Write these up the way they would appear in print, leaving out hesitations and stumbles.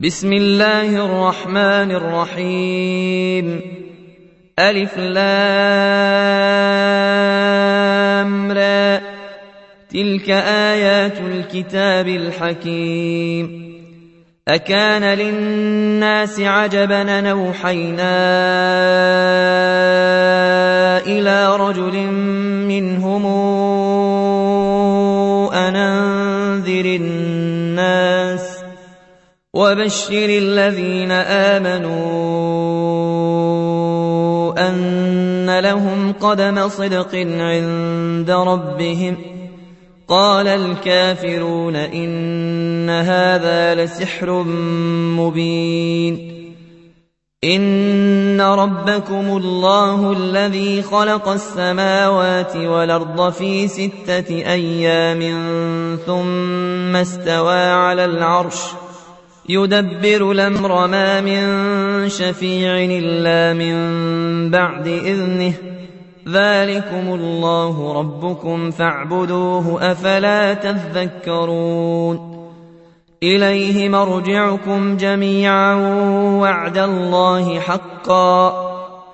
بسم الله الرحمن الرحيم ألف لام را تلك آيات الكتاب الحكيم أكان للناس عجبا أن أوحينا إلى رجل منهم أن أنذر الناس وبشر الذين آمنوا أن لهم قدم صدق عند ربهم قال الكافرون إن هذا لسحر مبين إن ربكم الله الذي خلق السماوات والأرض في 6 أيام ثم استوى على العرش يدبر الأمر ما من شفيع إلا من بعد إذنه ذلكم الله ربكم فاعبدوه أفلا تذكرون إليه مرجعكم جميعا وعد الله حقا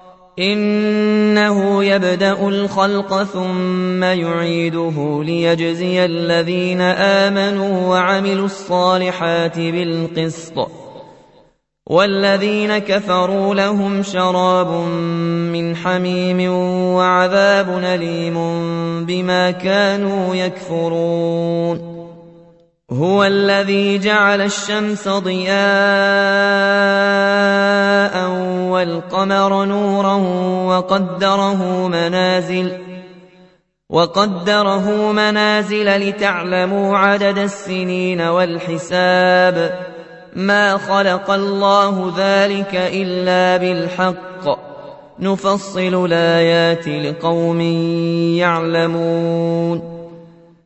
إنه يبدأ الخلق ثم يعيده ليجزي الذين آمنوا وعملوا الصالحات بالقسط والذين كفروا لهم شراب من حميم وعذاب أليم بما كانوا يكفرون هو الذي جعل الشمس ضياء والقمر نورا وقدره منازل لتعلموا عدد السنين والحساب ما خلق الله ذلك إلا بالحق نفصل الآيات لقوم يعلمون